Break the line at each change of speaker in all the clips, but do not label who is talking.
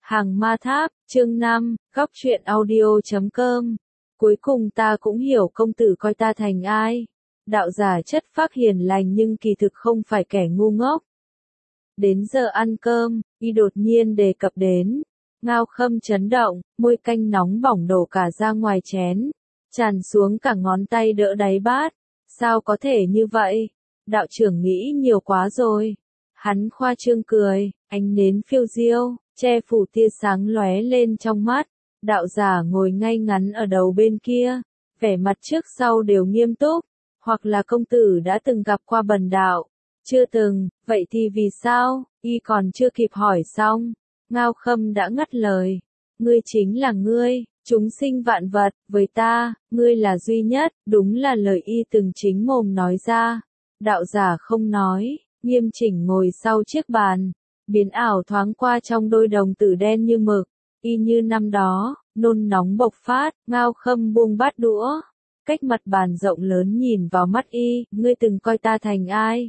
Hàng Ma Tháp, chương 5, góc truyện audio.com. Cuối cùng ta cũng hiểu công tử coi ta thành ai. Đạo giả chất phác hiền lành nhưng kỳ thực không phải kẻ ngu ngốc. Đến giờ ăn cơm, y đột nhiên đề cập đến. Ngao Khâm chấn động, môi canh nóng bỏng đổ cả ra ngoài chén. Tràn xuống cả ngón tay đỡ đáy bát. Sao có thể như vậy? Đạo trưởng nghĩ nhiều quá rồi. Hắn khoa trương cười, ánh nến phiêu diêu, che phủ tia sáng lóe lên trong mắt. Đạo giả ngồi ngay ngắn ở đầu bên kia, vẻ mặt trước sau đều nghiêm túc. Hoặc là công tử đã từng gặp qua bần đạo? Chưa từng, vậy thì vì sao? Y còn chưa kịp hỏi xong, Ngao Khâm đã ngắt lời. Ngươi chính là ngươi, chúng sinh vạn vật, với ta, ngươi là duy nhất, đúng là lời y từng chính mồm nói ra. Đạo giả không nói, nghiêm chỉnh ngồi sau chiếc bàn, biến ảo thoáng qua trong đôi đồng tử đen như mực, y như năm đó, nôn nóng bộc phát. Ngao Khâm buông bát đũa, cách mặt bàn rộng lớn nhìn vào mắt y, ngươi từng coi ta thành ai?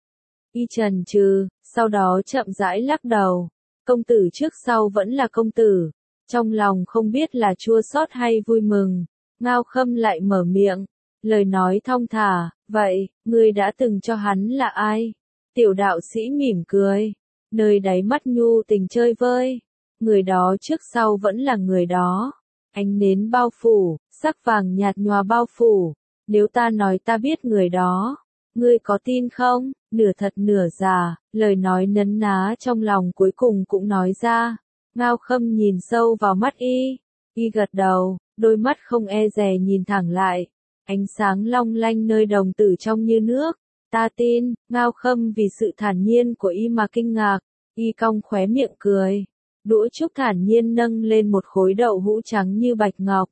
Y chần chừ, sau đó chậm rãi lắc đầu. Công tử trước sau vẫn là công tử. Trong lòng không biết là chua xót hay vui mừng. Ngao Khâm lại mở miệng, lời nói thong thả, vậy, ngươi đã từng cho hắn là ai? Tiểu đạo sĩ mỉm cười, nơi đáy mắt nhu tình chơi vơi. Người đó trước sau vẫn là người đó. Ánh nến bao phủ, sắc vàng nhạt nhòa bao phủ. Nếu ta nói ta biết người đó, ngươi có tin không? Nửa thật nửa giả, lời nói nấn ná trong lòng cuối cùng cũng nói ra. Ngao Khâm nhìn sâu vào mắt y gật đầu, đôi mắt không e dè nhìn thẳng lại. Ánh sáng long lanh nơi đồng tử trong như nước. Ta tin. Ngao Khâm vì sự thản nhiên của y mà kinh ngạc, y cong khóe miệng cười. Đũa trúc thản nhiên nâng lên một khối đậu hũ trắng như bạch ngọc.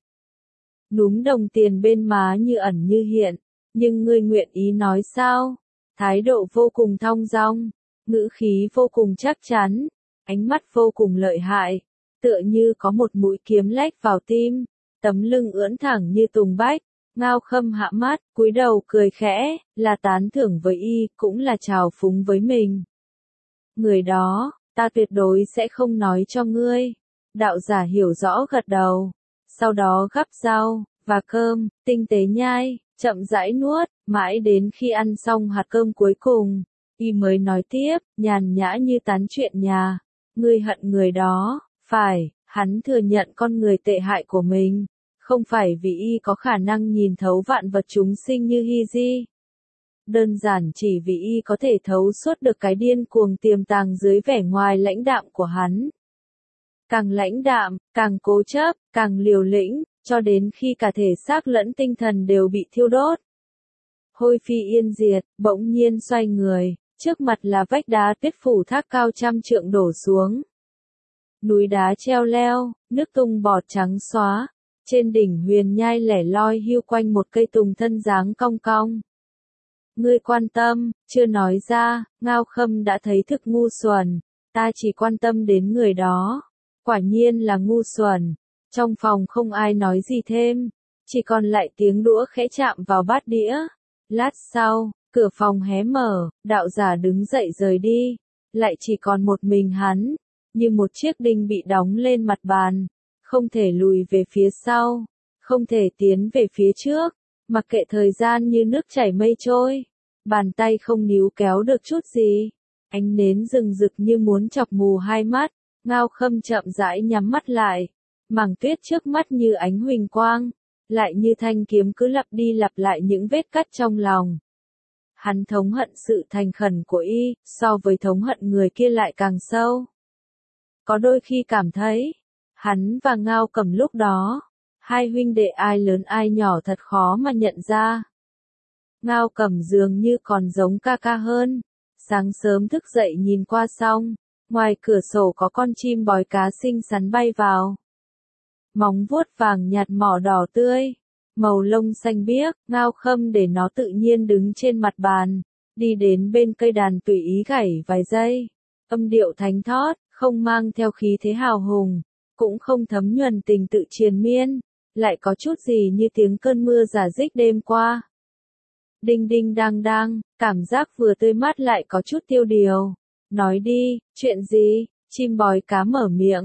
Núm đồng tiền bên má như ẩn như hiện. Nhưng ngươi nguyện ý nói sao? Thái độ vô cùng thong dong, ngữ khí vô cùng chắc chắn, ánh mắt vô cùng lợi hại, tựa như có một mũi kiếm lách vào tim, tấm lưng ưỡn thẳng như tùng bách. Ngao Khâm hạ mắt, cúi đầu cười khẽ, là tán thưởng với y, cũng là trào phúng với mình. Người đó, ta tuyệt đối sẽ không nói cho ngươi. Đạo giả hiểu rõ gật đầu, sau đó gắp rau và cơm, tinh tế nhai, chậm rãi nuốt, mãi đến khi ăn xong hạt cơm cuối cùng, y mới nói tiếp, nhàn nhã như tán chuyện nhà. Ngươi hận người đó, phải, hắn thừa nhận con người tệ hại của mình, không phải vì y có khả năng nhìn thấu vạn vật chúng sinh như Hy Di. Đơn giản chỉ vì y có thể thấu suốt được cái điên cuồng tiềm tàng dưới vẻ ngoài lãnh đạm của hắn. Càng lãnh đạm, càng cố chấp, càng liều lĩnh, cho đến khi cả thể xác lẫn tinh thần đều bị thiêu đốt. Hôi phi yên diệt, bỗng nhiên xoay người, trước mặt là vách đá tuyết phủ thác cao trăm trượng đổ xuống. Núi đá treo leo, nước tung bọt trắng xóa, trên đỉnh huyền nhai lẻ loi hiu quanh một cây tùng thân dáng cong cong. Ngươi quan tâm, chưa nói ra, Ngao Khâm đã thấy thực ngu xuẩn, ta chỉ quan tâm đến người đó. Quả nhiên là ngu xuẩn. Trong phòng không ai nói gì thêm, chỉ còn lại tiếng đũa khẽ chạm vào bát đĩa. Lát sau, cửa phòng hé mở, đạo giả đứng dậy rời đi, lại chỉ còn một mình hắn, như một chiếc đinh bị đóng lên mặt bàn, không thể lùi về phía sau, không thể tiến về phía trước, mặc kệ thời gian như nước chảy mây trôi, bàn tay không níu kéo được chút gì. Ánh nến rừng rực như muốn chọc mù hai mắt, Ngao Khâm chậm rãi nhắm mắt lại. Mảng tuyết trước mắt như ánh huỳnh quang, lại như thanh kiếm cứ lặp đi lặp lại những vết cắt trong lòng. Hắn thống hận sự thành khẩn của y, so với thống hận người kia lại càng sâu. Có đôi khi cảm thấy, hắn và Ngao Cẩm lúc đó, hai huynh đệ ai lớn ai nhỏ thật khó mà nhận ra. Ngao Cẩm dường như còn giống ca ca hơn. Sáng sớm thức dậy nhìn qua xong, ngoài cửa sổ có con chim bói cá xinh xắn bay vào. Móng vuốt vàng nhạt mỏ đỏ tươi, màu lông xanh biếc. Ngao Khâm để nó tự nhiên đứng trên mặt bàn, đi đến bên cây đàn tùy ý gảy vài giây. Âm điệu thánh thót, không mang theo khí thế hào hùng, cũng không thấm nhuần tình tự triền miên, lại có chút gì như tiếng cơn mưa rả rích đêm qua. Đinh đinh đang đang, cảm giác vừa tươi mát lại có chút tiêu điều. Nói đi, chuyện gì? Chim bói cá mở miệng,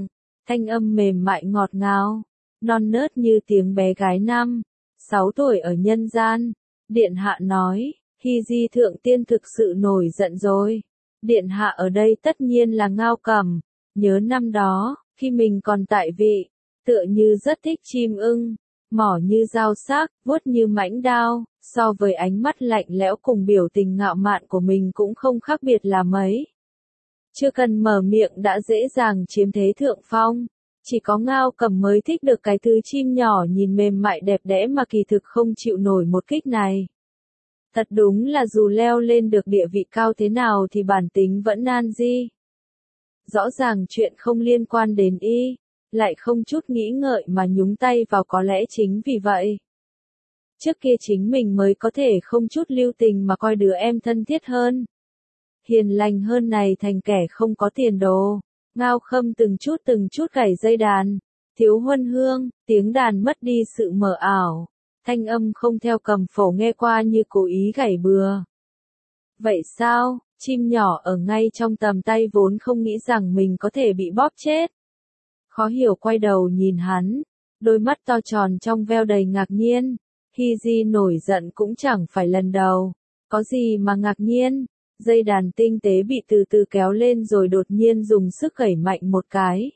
thanh âm mềm mại ngọt ngào, non nớt như tiếng bé gái 5, 6 tuổi ở nhân gian. Điện hạ nói, Hy Di thượng tiên thực sự nổi giận rồi. Điện hạ ở đây tất nhiên là Ngao Cầm, nhớ năm đó, khi mình còn tại vị, tựa như rất thích chim ưng, mỏ như dao sắc, vuốt như mãnh đao, so với ánh mắt lạnh lẽo cùng biểu tình ngạo mạn của mình cũng không khác biệt là mấy. Chưa cần mở miệng đã dễ dàng chiếm thế thượng phong, chỉ có Ngao Cầm mới thích được cái thứ chim nhỏ nhìn mềm mại đẹp đẽ mà kỳ thực không chịu nổi một kích này. Thật đúng là dù leo lên được địa vị cao thế nào thì bản tính vẫn nan di. Rõ ràng chuyện không liên quan đến y, lại không chút nghĩ ngợi mà nhúng tay vào, có lẽ chính vì vậy. Trước kia chính mình mới có thể không chút lưu tình mà coi đứa em thân thiết hơn, hiền lành hơn này thành kẻ không có tiền đồ. Ngao Khâm từng chút gảy dây đàn, thiếu huân hương, tiếng đàn mất đi sự mờ ảo, thanh âm không theo cầm phổ nghe qua như cố ý gảy bừa. Vậy sao, chim nhỏ ở ngay trong tầm tay vốn không nghĩ rằng mình có thể bị bóp chết. Khó hiểu quay đầu nhìn hắn, đôi mắt to tròn trong veo đầy ngạc nhiên. Hy Di nổi giận cũng chẳng phải lần đầu, có gì mà ngạc nhiên. Dây đàn tinh tế bị từ từ kéo lên rồi đột nhiên dùng sức gảy mạnh một cái,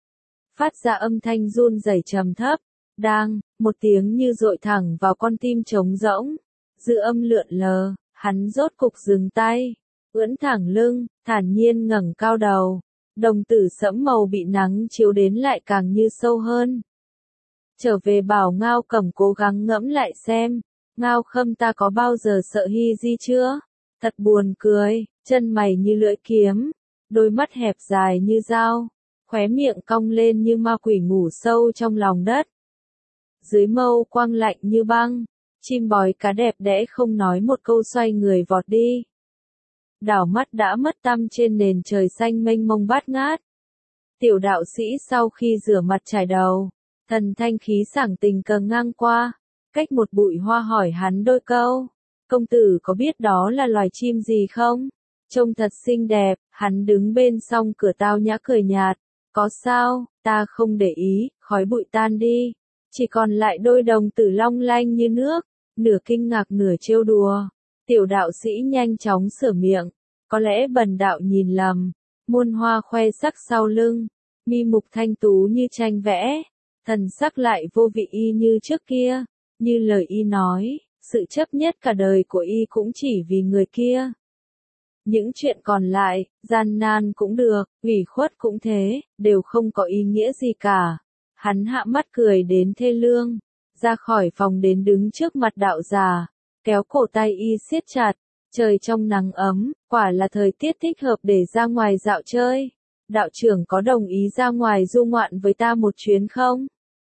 phát ra âm thanh run rẩy trầm thấp, đang, một tiếng như dội thẳng vào con tim trống rỗng. Dư âm lượn lờ, hắn rốt cục dừng tay, ưỡn thẳng lưng, thản nhiên ngẩng cao đầu, đồng tử sẫm màu bị nắng chiếu đến lại càng như sâu hơn. Trở về bảo Ngao Cầm cố gắng ngẫm lại xem, Ngao Khâm ta có bao giờ sợ Hy Di chưa? Thật buồn cười, chân mày như lưỡi kiếm, đôi mắt hẹp dài như dao, khóe miệng cong lên như ma quỷ ngủ sâu trong lòng đất. Dưới mâu quang lạnh như băng, chim bói cá đẹp đẽ không nói một câu xoay người vọt đi. Đảo mắt đã mất tăm trên nền trời xanh mênh mông bát ngát. Tiểu đạo sĩ sau khi rửa mặt chải đầu, thần thanh khí sảng tình cờ ngang qua, cách một bụi hoa hỏi hắn đôi câu. Công tử có biết đó là loài chim gì không? Trông thật xinh đẹp, hắn đứng bên song cửa tao nhã cười nhạt. Có sao, ta không để ý, khói bụi tan đi. Chỉ còn lại đôi đồng tử long lanh như nước, nửa kinh ngạc nửa trêu đùa. Tiểu đạo sĩ nhanh chóng sửa miệng, có lẽ bần đạo nhìn lầm. Muôn hoa khoe sắc sau lưng, mi mục thanh tú như tranh vẽ, thần sắc lại vô vị y như trước kia, như lời y nói. Sự chấp nhất cả đời của y cũng chỉ vì người kia. Những chuyện còn lại, gian nan cũng được, ủy khuất cũng thế, đều không có ý nghĩa gì cả. Hắn hạ mắt cười đến thê lương, ra khỏi phòng đến đứng trước mặt đạo già, kéo cổ tay y siết chặt. Trời trong nắng ấm, quả là thời tiết thích hợp để ra ngoài dạo chơi. Đạo trưởng có đồng ý ra ngoài du ngoạn với ta một chuyến không?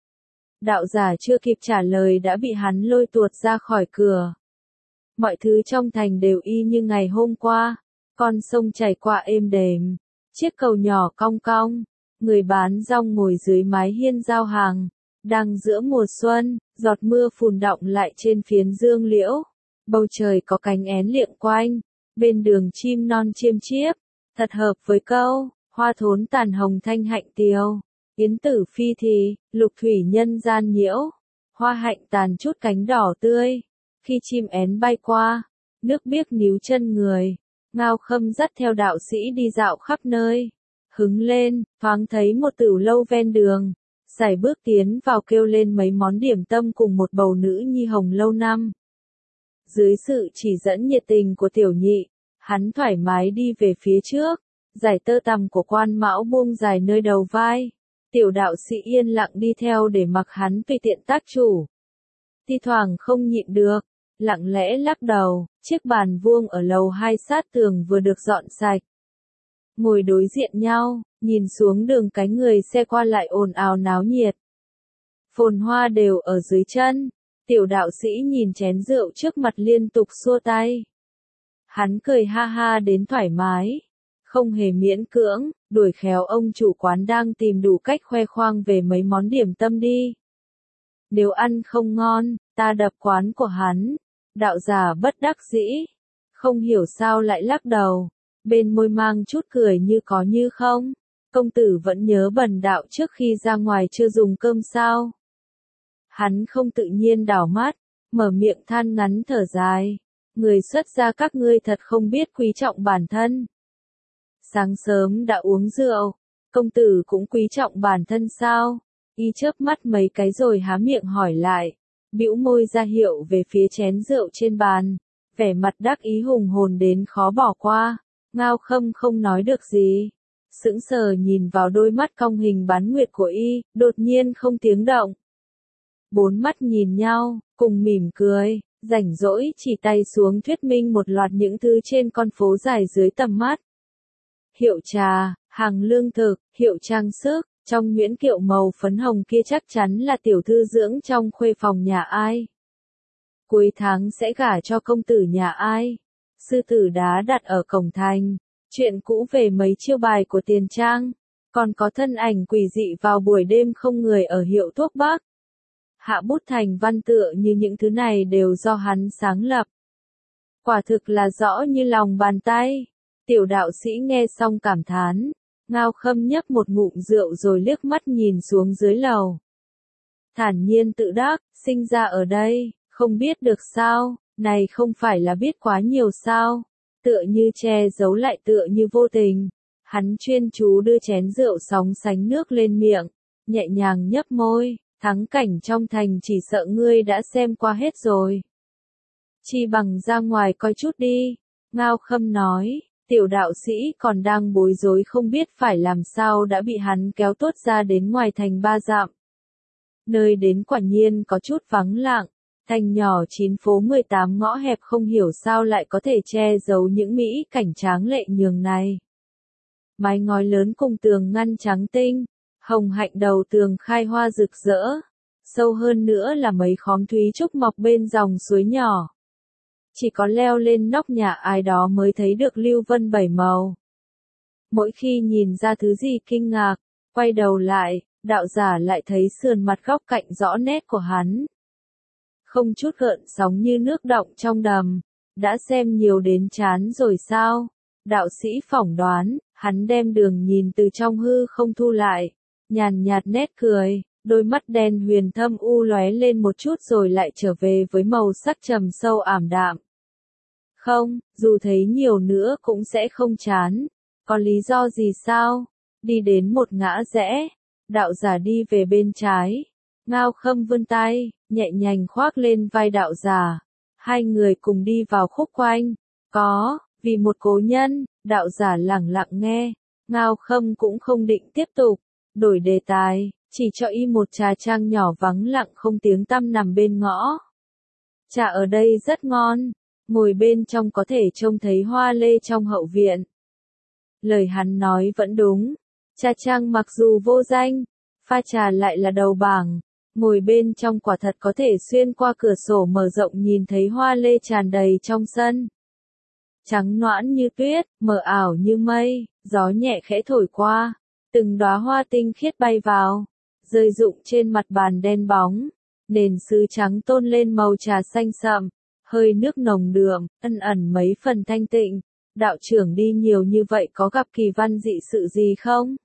Đạo giả chưa kịp trả lời đã bị hắn lôi tuột ra khỏi cửa. Mọi thứ trong thành đều y như ngày hôm qua, con sông chảy qua êm đềm, chiếc cầu nhỏ cong cong, người bán rong ngồi dưới mái hiên giao hàng, đang giữa mùa xuân, giọt mưa phùn đọng lại trên phiến dương liễu, bầu trời có cánh én liệng quanh, bên đường chim non chiêm chiếp, thật hợp với câu, hoa thốn tàn hồng thanh hạnh tiều. Yến tử phi thì, lục thủy nhân gian nhiễu, hoa hạnh tàn chút cánh đỏ tươi, khi chim én bay qua, nước biếc níu chân người, Ngao Khâm dắt theo đạo sĩ đi dạo khắp nơi, hứng lên, thoáng thấy một tửu lâu ven đường, sải bước tiến vào kêu lên mấy món điểm tâm cùng một bầu nữ nhi hồng lâu năm. Dưới sự chỉ dẫn nhiệt tình của tiểu nhị, hắn thoải mái đi về phía trước, giải tơ tằm của quan mão buông dài nơi đầu vai. Tiểu đạo sĩ yên lặng đi theo để mặc hắn tùy tiện tác chủ. Thi thoảng không nhịn được, lặng lẽ lắc đầu, chiếc bàn vuông ở lầu 2 sát tường vừa được dọn sạch. Ngồi đối diện nhau, nhìn xuống đường cái người xe qua lại ồn ào náo nhiệt. Phồn hoa đều ở dưới chân, tiểu đạo sĩ nhìn chén rượu trước mặt liên tục xua tay. Hắn cười ha ha đến thoải mái. Không hề miễn cưỡng, đuổi khéo ông chủ quán đang tìm đủ cách khoe khoang về mấy món điểm tâm đi. Nếu ăn không ngon, ta đập quán của hắn. Đạo giả bất đắc dĩ, không hiểu sao lại lắc đầu, bên môi mang chút cười như có như không. Công tử vẫn nhớ bần đạo trước khi ra ngoài chưa dùng cơm sao? Hắn không tự nhiên đảo mắt, mở miệng than ngắn thở dài. Người xuất gia các ngươi thật không biết quý trọng bản thân. Sáng sớm đã uống rượu, công tử cũng quý trọng bản thân sao? Y chớp mắt mấy cái rồi há miệng hỏi lại, bĩu môi ra hiệu về phía chén rượu trên bàn, vẻ mặt đắc ý hùng hồn đến khó bỏ qua. Ngao Khâm không nói được gì, sững sờ nhìn vào đôi mắt cong hình bán nguyệt của Y, đột nhiên không tiếng động. Bốn mắt nhìn nhau, cùng mỉm cười, rảnh rỗi chỉ tay xuống thuyết minh một loạt những thứ trên con phố dài dưới tầm mắt. Hiệu trà, hàng lương thực, hiệu trang sức, trong nhuyễn kiệu màu phấn hồng kia chắc chắn là tiểu thư dưỡng trong khuê phòng nhà ai. Cuối tháng sẽ gả cho công tử nhà ai. Sư tử đá đặt ở cổng thành, chuyện cũ về mấy chiêu bài của Tiền Trang, còn có thân ảnh quỷ dị vào buổi đêm không người ở hiệu thuốc Bắc. Hạ bút thành văn tựa như những thứ này đều do hắn sáng lập. Quả thực là rõ như lòng bàn tay. Tiểu đạo sĩ nghe xong cảm thán, Ngao Khâm nhấp một ngụm rượu rồi liếc mắt nhìn xuống dưới lầu. Thản nhiên tự đắc, sinh ra ở đây, không biết được sao, này không phải là biết quá nhiều sao, tựa như che giấu lại tựa như vô tình. Hắn chuyên chú đưa chén rượu sóng sánh nước lên miệng, nhẹ nhàng nhấp môi, thắng cảnh trong thành chỉ sợ ngươi đã xem qua hết rồi. Chi bằng ra ngoài coi chút đi, Ngao Khâm nói. Tiểu đạo sĩ còn đang bối rối không biết phải làm sao đã bị hắn kéo tuốt ra đến ngoài thành 3 dặm. Nơi đến quả nhiên có chút vắng lặng, thành nhỏ 9 phố 18 ngõ hẹp không hiểu sao lại có thể che giấu những mỹ cảnh tráng lệ nhường này. Mái ngói lớn cùng tường ngăn trắng tinh, hồng hạnh đầu tường khai hoa rực rỡ, sâu hơn nữa là mấy khóm thúy trúc mọc bên dòng suối nhỏ. Chỉ có leo lên nóc nhà ai đó mới thấy được lưu vân bảy màu. Mỗi khi nhìn ra thứ gì kinh ngạc, quay đầu lại, đạo giả lại thấy sườn mặt góc cạnh rõ nét của hắn. Không chút gợn sóng như nước động trong đầm, đã xem nhiều đến chán rồi sao? Đạo sĩ phỏng đoán, hắn đem đường nhìn từ trong hư không thu lại, nhàn nhạt nét cười. Đôi mắt đen huyền thâm u lóe lên một chút rồi lại trở về với màu sắc trầm sâu ảm đạm. Không, dù thấy nhiều nữa cũng sẽ không chán. Có lý do gì sao? Đi đến một ngã rẽ, đạo giả đi về bên trái. Ngao Khâm vươn tay, nhẹ nhàng khoác lên vai đạo giả. Hai người cùng đi vào khúc quanh. Có, vì một cố nhân, đạo giả lẳng lặng nghe. Ngao Khâm cũng không định tiếp tục, đổi đề tài. Chỉ cho Y một trà trang nhỏ vắng lặng không tiếng tăm nằm bên ngõ. Trà ở đây rất ngon, ngồi bên trong có thể trông thấy hoa lê trong hậu viện. Lời hắn nói vẫn đúng, trà trang mặc dù vô danh, pha trà lại là đầu bảng, ngồi bên trong quả thật có thể xuyên qua cửa sổ mở rộng nhìn thấy hoa lê tràn đầy trong sân. Trắng noãn như tuyết, mờ ảo như mây, gió nhẹ khẽ thổi qua, từng đóa hoa tinh khiết bay vào. Rơi rụng trên mặt bàn đen bóng, nền sứ trắng tôn lên màu trà xanh sậm, hơi nước nồng đượm, ẩn ẩn mấy phần thanh tịnh. Đạo trưởng đi nhiều như vậy có gặp kỳ văn dị sự gì không?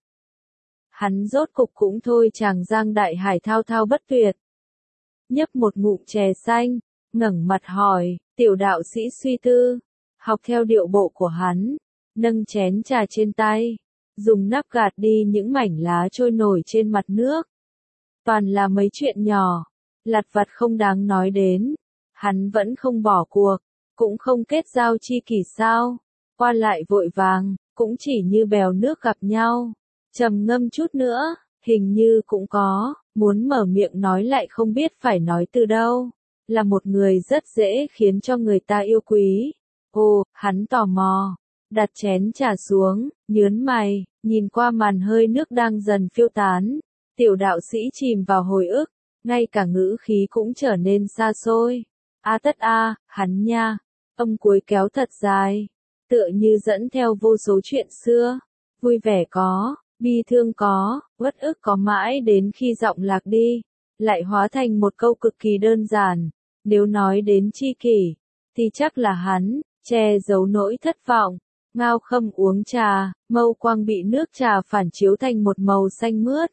Hắn rốt cục cũng thôi chàng giang đại hải thao thao bất tuyệt. Nhấp một ngụm chè xanh, ngẩng mặt hỏi, tiểu đạo sĩ suy tư, học theo điệu bộ của hắn, nâng chén trà trên tay. Dùng nắp gạt đi những mảnh lá trôi nổi trên mặt nước. Toàn là mấy chuyện nhỏ, lặt vặt không đáng nói đến. Hắn vẫn không bỏ cuộc, cũng không kết giao chi kỷ sao. Qua lại vội vàng, cũng chỉ như bèo nước gặp nhau. Trầm ngâm chút nữa, hình như cũng có, muốn mở miệng nói lại không biết phải nói từ đâu. Là một người rất dễ khiến cho người ta yêu quý. Ồ, hắn tò mò. Đặt chén trà xuống, nhớn mày, nhìn qua màn hơi nước đang dần phiêu tán. Tiểu đạo sĩ chìm vào hồi ức, ngay cả ngữ khí cũng trở nên xa xôi. A tất a, hắn nha. Âm cuối kéo thật dài, tựa như dẫn theo vô số chuyện xưa. Vui vẻ có, bi thương có, uất ức có mãi đến khi giọng lạc đi, lại hóa thành một câu cực kỳ đơn giản. Nếu nói đến chi kỷ, thì chắc là hắn, che giấu nỗi thất vọng. Ngao Khâm uống trà, mâu quang bị nước trà phản chiếu thành một màu xanh mướt.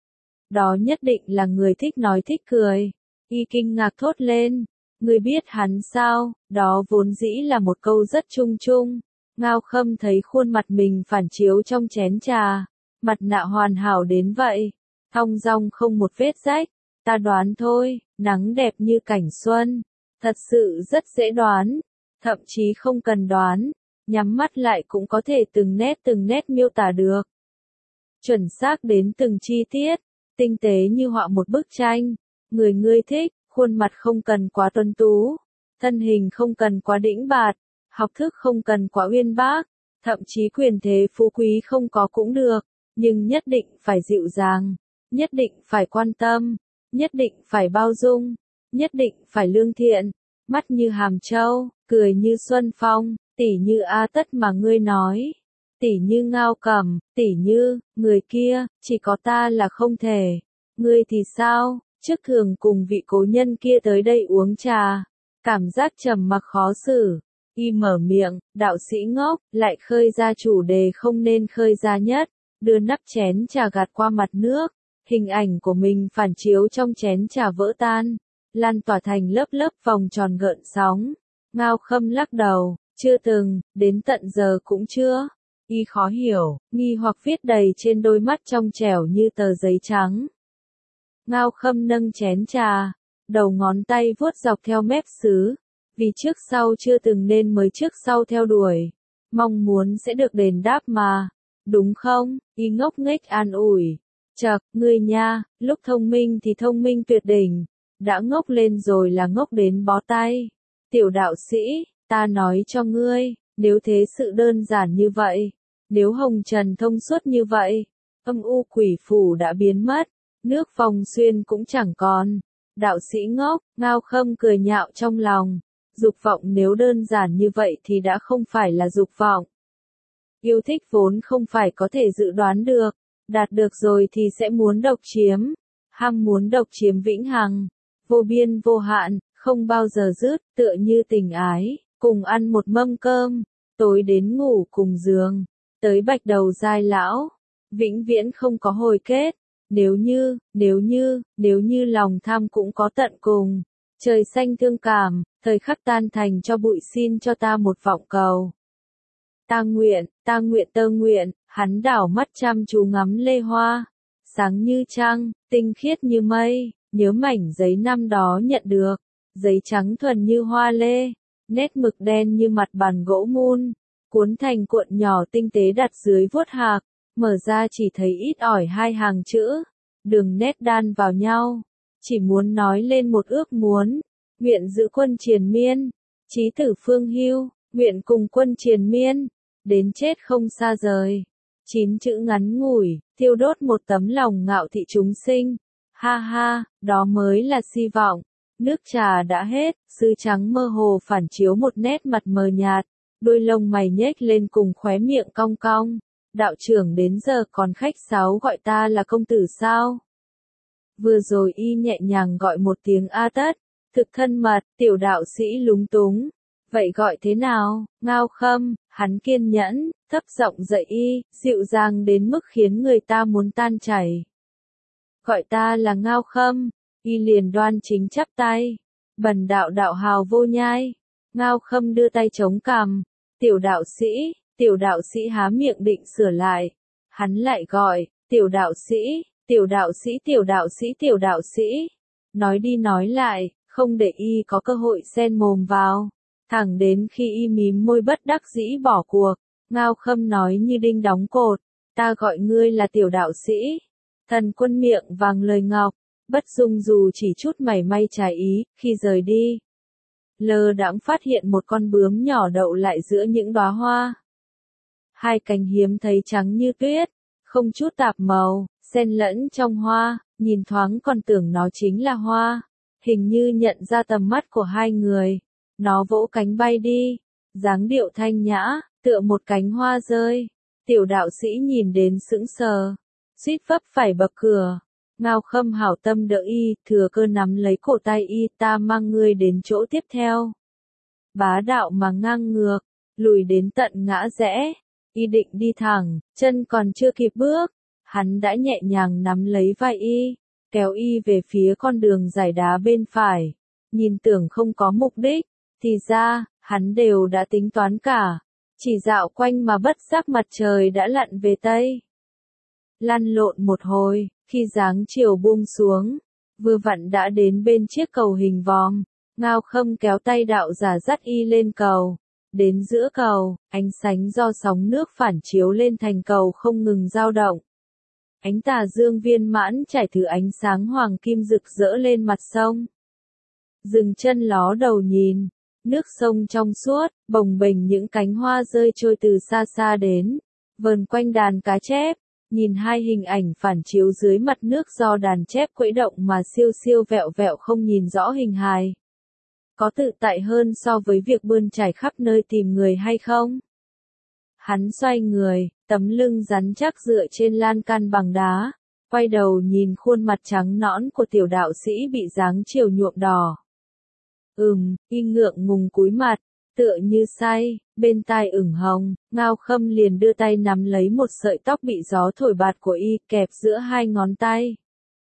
Đó nhất định là người thích nói thích cười. Y kinh ngạc thốt lên. Ngươi biết hắn sao? Đó vốn dĩ là một câu rất chung chung. Ngao Khâm thấy khuôn mặt mình phản chiếu trong chén trà. Mặt nạ hoàn hảo đến vậy. Thong dong không một vết rách. Ta đoán thôi, nắng đẹp như cảnh xuân. Thật sự rất dễ đoán. Thậm chí không cần đoán. Nhắm mắt lại cũng có thể từng nét miêu tả được. Chuẩn xác đến từng chi tiết. Tinh tế như họa một bức tranh. Người ngươi thích, khuôn mặt không cần quá tuấn tú. Thân hình không cần quá đĩnh bạt. Học thức không cần quá uyên bác. Thậm chí quyền thế phú quý không có cũng được. Nhưng nhất định phải dịu dàng. Nhất định phải quan tâm. Nhất định phải bao dung. Nhất định phải lương thiện. Mắt như hàm trâu, cười như xuân phong, tỉ như A Tất mà ngươi nói. Tỉ như Ngao Cẩm, tỉ như, người kia, chỉ có ta là không thể. Ngươi thì sao? Trước thường cùng vị cố nhân kia tới đây uống trà. Cảm giác trầm mặc khó xử. Y mở miệng, đạo sĩ ngốc, lại khơi ra chủ đề không nên khơi ra nhất. Đưa nắp chén trà gạt qua mặt nước. Hình ảnh của mình phản chiếu trong chén trà vỡ tan. Lan tỏa thành lớp lớp vòng tròn gợn sóng. Ngao Khâm lắc đầu, chưa từng, đến tận giờ cũng chưa. Y khó hiểu, nghi hoặc viết đầy trên đôi mắt trong trẻo như tờ giấy trắng. Ngao Khâm nâng chén trà, đầu ngón tay vuốt dọc theo mép sứ. Vì trước sau chưa từng nên mới trước sau theo đuổi. Mong muốn sẽ được đền đáp mà. Đúng không? Y ngốc nghếch an ủi. Chậc, ngươi nha, lúc thông minh thì thông minh tuyệt đỉnh. Đã ngốc lên rồi là ngốc đến bó tay. Tiểu đạo sĩ, ta nói cho ngươi, nếu thế sự đơn giản như vậy, nếu hồng trần thông suốt như vậy, âm u quỷ phủ đã biến mất, nước Phong Xuyên cũng chẳng còn. Đạo sĩ ngốc, Ngao Khâm cười nhạo trong lòng. Dục vọng nếu đơn giản như vậy thì đã không phải là dục vọng. Yêu thích vốn không phải có thể dự đoán được, đạt được rồi thì sẽ muốn độc chiếm. Ham muốn độc chiếm vĩnh hằng, vô biên vô hạn, không bao giờ dứt, tựa như tình ái, cùng ăn một mâm cơm, tối đến ngủ cùng giường, tới bạch đầu giai lão, vĩnh viễn không có hồi kết. Nếu như lòng tham cũng có tận cùng, trời xanh thương cảm, thời khắc tan thành cho bụi, xin cho ta một vọng cầu. Ta nguyện tơ nguyện, hắn đảo mắt chăm chú ngắm lê hoa, sáng như trăng, tinh khiết như mây, nhớ mảnh giấy năm đó nhận được, giấy trắng thuần như hoa lê, nét mực đen như mặt bàn gỗ mun, cuốn thành cuộn nhỏ tinh tế đặt dưới vuốt hạc, mở ra chỉ thấy ít ỏi hai hàng chữ, đường nét đan vào nhau, chỉ muốn nói lên một ước muốn, nguyện giữ quân triền miên, chí tử phương hưu, nguyện cùng quân triền miên, đến chết không xa rời. 9 chữ ngắn ngủi, thiêu đốt một tấm lòng ngạo thị chúng sinh. Ha ha, đó mới là hy vọng. Nước trà đã hết, sứ trắng mơ hồ phản chiếu một nét mặt mờ nhạt, đôi lông mày nhếch lên cùng khóe miệng cong cong. Đạo trưởng đến giờ còn khách sáo gọi ta là công tử sao? Vừa rồi y nhẹ nhàng gọi một tiếng A Tất, thực thân mật, tiểu đạo sĩ lúng túng. Vậy gọi thế nào? Ngao Khâm, hắn kiên nhẫn, thấp giọng dạy y, dịu dàng đến mức khiến người ta muốn tan chảy. Gọi ta là Ngao Khâm, y liền đoan chính chắp tay. Bần đạo đạo hào vô nhai. Ngao Khâm đưa tay chống cằm. Tiểu đạo sĩ há miệng định sửa lại. Hắn lại gọi, tiểu đạo sĩ. Nói đi nói lại, không để y có cơ hội xen mồm vào. Thẳng đến khi y mím môi bất đắc dĩ bỏ cuộc, Ngao Khâm nói như đinh đóng cột, ta gọi ngươi là tiểu đạo sĩ. Thần quân miệng vàng lời ngọc, bất dung dù chỉ chút mảy may trái ý, khi rời đi. Lơ đãng phát hiện một con bướm nhỏ đậu lại giữa những đóa hoa. Hai cánh hiếm thấy trắng như tuyết, không chút tạp màu, xen lẫn trong hoa, nhìn thoáng còn tưởng nó chính là hoa. Hình như nhận ra tầm mắt của hai người. Nó vỗ cánh bay đi, dáng điệu thanh nhã, tựa một cánh hoa rơi. Tiểu đạo sĩ nhìn đến sững sờ, suýt vấp phải bậc cửa. Ngao Khâm hảo tâm đỡ y, thừa cơ nắm lấy cổ tay y, ta mang ngươi đến chỗ tiếp theo. Bá đạo mà ngang ngược, lùi đến tận ngã rẽ. Y định đi thẳng, chân còn chưa kịp bước, hắn đã nhẹ nhàng nắm lấy vai Y, kéo Y về phía con đường dải đá bên phải. Nhìn tưởng không có mục đích, thì ra, hắn đều đã tính toán cả. Chỉ dạo quanh mà bất giác mặt trời đã lặn về Tây. Lăn lộn một hồi, khi dáng chiều buông xuống, vừa vặn đã đến bên chiếc cầu hình vòm. Ngao Khâm kéo tay đạo giả dắt Y lên cầu. Đến giữa cầu, ánh sáng do sóng nước phản chiếu lên thành cầu không ngừng dao động. Ánh tà dương viên mãn trải thử ánh sáng hoàng kim rực rỡ lên mặt sông. Dừng chân ló đầu nhìn, nước sông trong suốt, bồng bềnh những cánh hoa rơi trôi từ xa xa đến, vờn quanh đàn cá chép, nhìn hai hình ảnh phản chiếu dưới mặt nước do đàn chép quẫy động mà siêu siêu vẹo vẹo không nhìn rõ hình hài. Có tự tại hơn so với việc bươn trải khắp nơi tìm người hay không? Hắn xoay người, tấm lưng rắn chắc dựa trên lan can bằng đá, quay đầu nhìn khuôn mặt trắng nõn của tiểu đạo sĩ bị dáng chiều nhuộm đỏ. Y ngượng ngùng cúi mặt, tựa như say, bên tai ửng hồng, Ngao Khâm liền đưa tay nắm lấy một sợi tóc bị gió thổi bạt của Y, kẹp giữa hai ngón tay.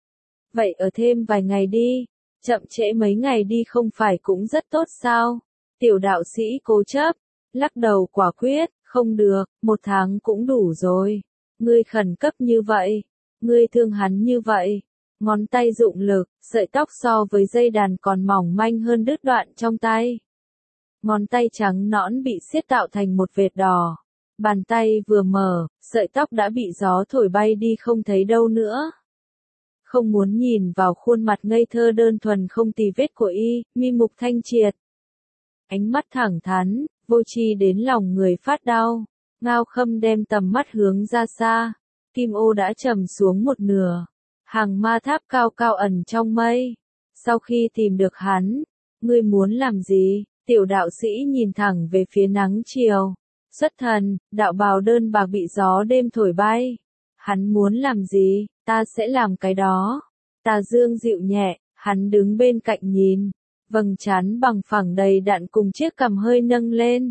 Vậy ở thêm vài ngày đi, chậm trễ mấy ngày đi không phải cũng rất tốt sao? Tiểu đạo sĩ cố chấp, lắc đầu quả quyết, không được, 1 tháng cũng đủ rồi. Ngươi khẩn cấp như vậy, ngươi thương hắn như vậy. Ngón tay dụng lực, sợi tóc so với dây đàn còn mỏng manh hơn đứt đoạn trong tay. Ngón tay trắng nõn bị siết tạo thành một vệt đỏ. Bàn tay vừa mở, sợi tóc đã bị gió thổi bay đi không thấy đâu nữa. Không muốn nhìn vào khuôn mặt ngây thơ đơn thuần không tì vết của Y, mi mục thanh triệt. Ánh mắt thẳng thắn, vô tri đến lòng người phát đau. Ngao Khâm đem tầm mắt hướng ra xa. Kim ô đã trầm xuống một nửa. Hàng ma tháp cao cao ẩn trong mây. Sau khi tìm được hắn, ngươi muốn làm gì? Tiểu đạo sĩ nhìn thẳng về phía nắng chiều. Xuất thần, đạo bào đơn bạc bị gió đêm thổi bay. Hắn muốn làm gì, ta sẽ làm cái đó. Tà dương dịu nhẹ, hắn đứng bên cạnh nhìn. Vầng trán bằng phẳng đầy đặn cùng chiếc cằm hơi nâng lên.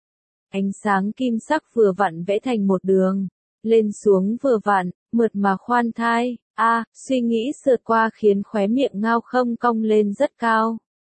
Ánh sáng kim sắc vừa vặn vẽ thành một đường. Lên xuống vừa vặn, mượt mà khoan thai. Suy nghĩ sượt qua khiến khóe miệng Ngao Khâm cong lên rất cao.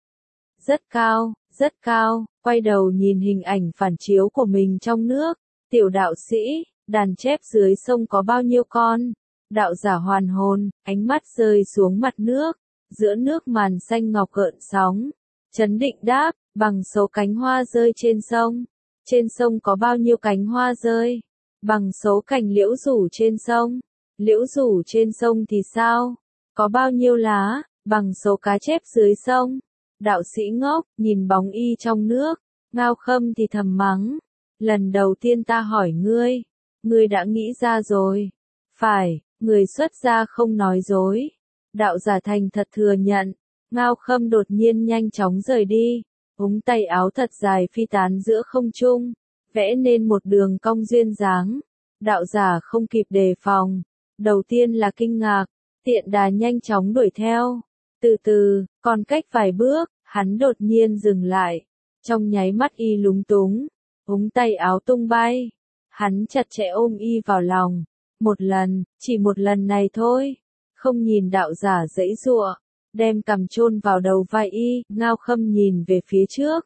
Rất cao, rất cao, quay đầu nhìn hình ảnh phản chiếu của mình trong nước. Tiểu đạo sĩ, đàn chép dưới sông có bao nhiêu con? Đạo giả hoàn hồn, ánh mắt rơi xuống mặt nước. Giữa nước màn xanh ngọc gợn sóng. Chấn định đáp, bằng số cánh hoa rơi trên sông. Trên sông có bao nhiêu cánh hoa rơi? Bằng số cành liễu rủ trên sông. Liễu rủ trên sông thì sao? Có bao nhiêu lá? Bằng số cá chép dưới sông. Đạo sĩ ngốc, nhìn bóng Y trong nước. Ngao Khâm thì thầm mắng. Lần đầu tiên ta hỏi ngươi. Ngươi đã nghĩ ra rồi. Phải, người xuất gia không nói dối. Đạo giả thành thật thừa nhận. Ngao Khâm đột nhiên nhanh chóng rời đi. Ống tay áo thật dài phi tán giữa không trung. Vẽ nên một đường cong duyên dáng. Đạo giả không kịp đề phòng. Đầu tiên là kinh ngạc. Tiện đà nhanh chóng đuổi theo. Từ từ, còn cách vài bước, hắn đột nhiên dừng lại. Trong nháy mắt Y lúng túng. Ống tay áo tung bay. Hắn chặt chẽ ôm Y vào lòng. Một lần, chỉ một lần này thôi. Không nhìn đạo giả giãy giụa, đem cằm chôn vào đầu vai Y, Ngao Khâm nhìn về phía trước.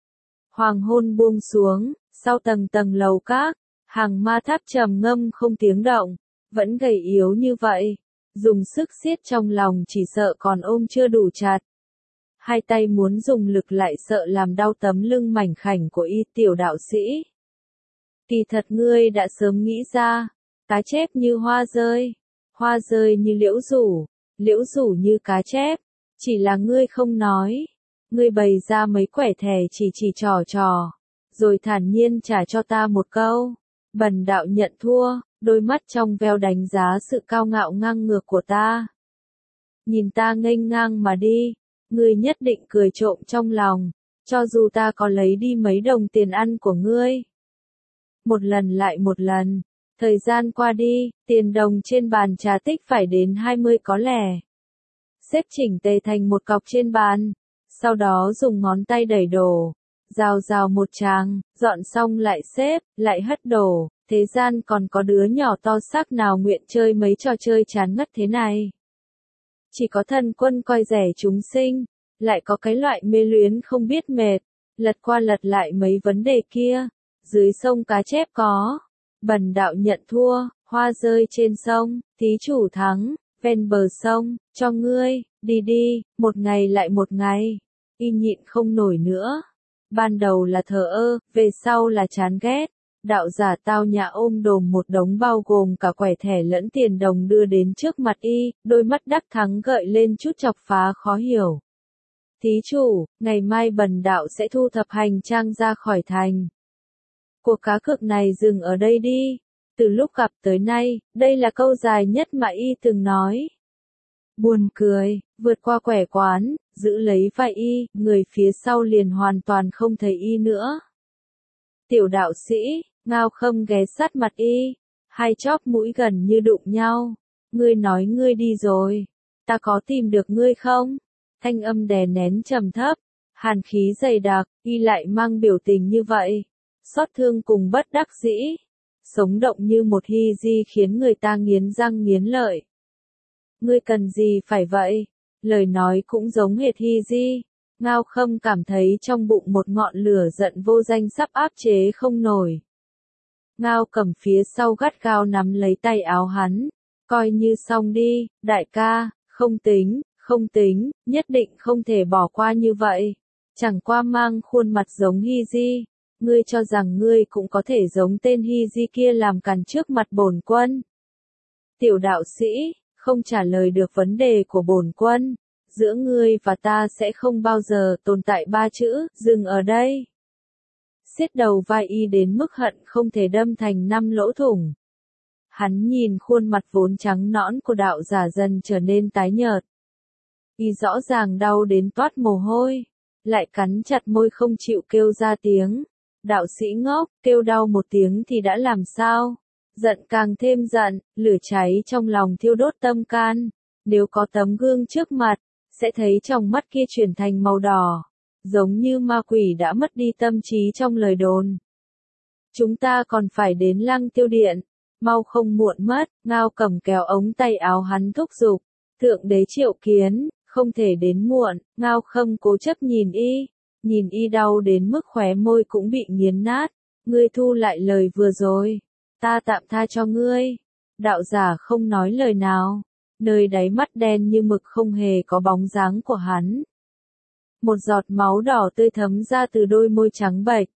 Hoàng hôn buông xuống, sau tầng tầng lầu các, hàng ma tháp trầm ngâm không tiếng động, vẫn gầy yếu như vậy, dùng sức siết trong lòng chỉ sợ còn ôm chưa đủ chặt. Hai tay muốn dùng lực lại sợ làm đau tấm lưng mảnh khảnh của Y, tiểu đạo sĩ. Kỳ thật ngươi đã sớm nghĩ ra, cá chép như hoa rơi như liễu rủ như cá chép, chỉ là ngươi không nói. Ngươi bày ra mấy quẻ thẻ chỉ trò, rồi thản nhiên trả cho ta một câu. Bần đạo nhận thua, đôi mắt trong veo đánh giá sự cao ngạo ngang ngược của ta. Nhìn ta nghênh ngang mà đi, ngươi nhất định cười trộm trong lòng, cho dù ta có lấy đi mấy đồng tiền ăn của ngươi. Một lần lại một lần. Thời gian qua đi, tiền đồng trên bàn trà tích phải đến 20 có lẻ. Xếp chỉnh tề thành một cọc trên bàn, sau đó dùng ngón tay đẩy đổ, rào rào một tràng, dọn xong lại xếp, lại hất đổ, thế gian còn có đứa nhỏ to xác nào nguyện chơi mấy trò chơi chán ngắt thế này. Chỉ có thần quân coi rẻ chúng sinh, lại có cái loại mê luyến không biết mệt, lật qua lật lại mấy vấn đề kia, dưới sông cá chép có, bần đạo nhận thua, hoa rơi trên sông, thí chủ thắng, ven bờ sông, cho ngươi, đi đi, một ngày lại một ngày, y nhịn không nổi nữa. Ban đầu là thờ ơ, về sau là chán ghét. Đạo giả tao nhã ôm đồm một đống bao gồm cả quẻ thẻ lẫn tiền đồng đưa đến trước mặt y, đôi mắt đắc thắng gợi lên chút chọc phá khó hiểu. Thí chủ, ngày mai bần đạo sẽ thu thập hành trang ra khỏi thành. Cuộc cá cược này dừng ở đây đi. Từ lúc gặp tới nay, đây là câu dài nhất mà y từng nói. Buồn cười, vượt qua quẻ quán, giữ lấy vai y, người phía sau liền hoàn toàn không thấy y nữa. Tiểu đạo sĩ, Ngao Khâm ghé sát mặt y, hai chóp mũi gần như đụng nhau. Ngươi nói ngươi đi rồi, ta có tìm được ngươi không? Thanh âm đè nén trầm thấp, hàn khí dày đặc, y lại mang biểu tình như vậy. Xót thương cùng bất đắc dĩ, sống động như một hy di khiến người ta nghiến răng nghiến lợi. Ngươi cần gì phải vậy? Lời nói cũng giống hệt hy di. Ngao Khâm cảm thấy trong bụng một ngọn lửa giận vô danh sắp áp chế không nổi. Ngao Cầm phía sau gắt gao nắm lấy tay áo hắn. Coi như xong đi, đại ca, không tính, nhất định không thể bỏ qua như vậy. Chẳng qua mang khuôn mặt giống hy di. Ngươi cho rằng ngươi cũng có thể giống tên hy di kia làm càn trước mặt bổn quân. Tiểu đạo sĩ, không trả lời được vấn đề của bổn quân. Giữa ngươi và ta sẽ không bao giờ tồn tại ba chữ, dừng ở đây. Xiết đầu vai y đến mức hận không thể đâm thành 5 lỗ thủng. Hắn nhìn khuôn mặt vốn trắng nõn của đạo giả dần trở nên tái nhợt. Y rõ ràng đau đến toát mồ hôi, lại cắn chặt môi không chịu kêu ra tiếng. Đạo sĩ ngốc, kêu đau một tiếng thì đã làm sao? Giận càng thêm giận, lửa cháy trong lòng thiêu đốt tâm can. Nếu có tấm gương trước mặt, sẽ thấy trong mắt kia chuyển thành màu đỏ, giống như ma quỷ đã mất đi tâm trí trong lời đồn. Chúng ta còn phải đến Lăng Tiêu Điện, mau không muộn mất. Ngao Cầm kéo ống tay áo hắn thúc giục. Thượng đế triệu kiến, không thể đến muộn. Ngao Khâm cố chấp nhìn y đau đến mức khóe môi cũng bị nghiến nát. Ngươi thu lại lời vừa rồi, ta tạm tha cho ngươi. Đạo giả không nói lời nào. Nơi đáy mắt đen như mực không hề có bóng dáng của hắn. Một giọt máu đỏ tươi thấm ra từ đôi môi trắng bệch.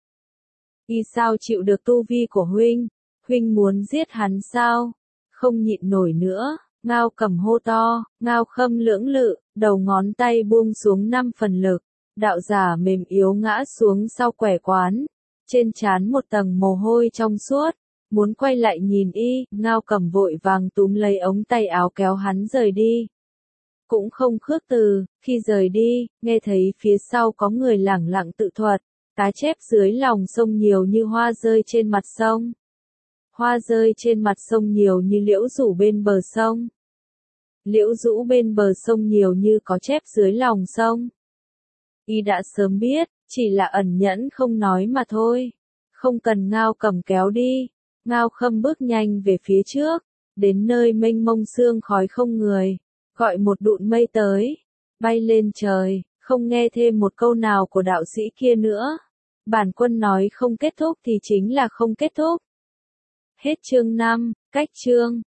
Y sao chịu được tu vi của huynh? Huynh muốn giết hắn sao? Không nhịn nổi nữa, Ngao Cầm hô to. Ngao Khâm lưỡng lự, đầu ngón tay buông xuống 5 phần lực. Đạo giả mềm yếu ngã xuống sau quẻ quán. Trên trán một tầng mồ hôi trong suốt. Muốn quay lại nhìn y, Ngao Cầm vội vàng túm lấy ống tay áo kéo hắn rời đi. Cũng không khước từ, khi rời đi, nghe thấy phía sau có người lẳng lặng tự thuật. Cá chép dưới lòng sông nhiều như hoa rơi trên mặt sông. Hoa rơi trên mặt sông nhiều như liễu rủ bên bờ sông. Liễu rũ bên bờ sông nhiều như có chép dưới lòng sông. Y đã sớm biết, chỉ là ẩn nhẫn không nói mà thôi. Không cần Ngao Cầm kéo đi. Ngao Khâm bước nhanh về phía trước, đến nơi mênh mông sương khói không người, gọi một đụn mây tới, bay lên trời, không nghe thêm một câu nào của đạo sĩ kia nữa. Bản quân nói không kết thúc thì chính là không kết thúc. Hết chương 5, cách chương.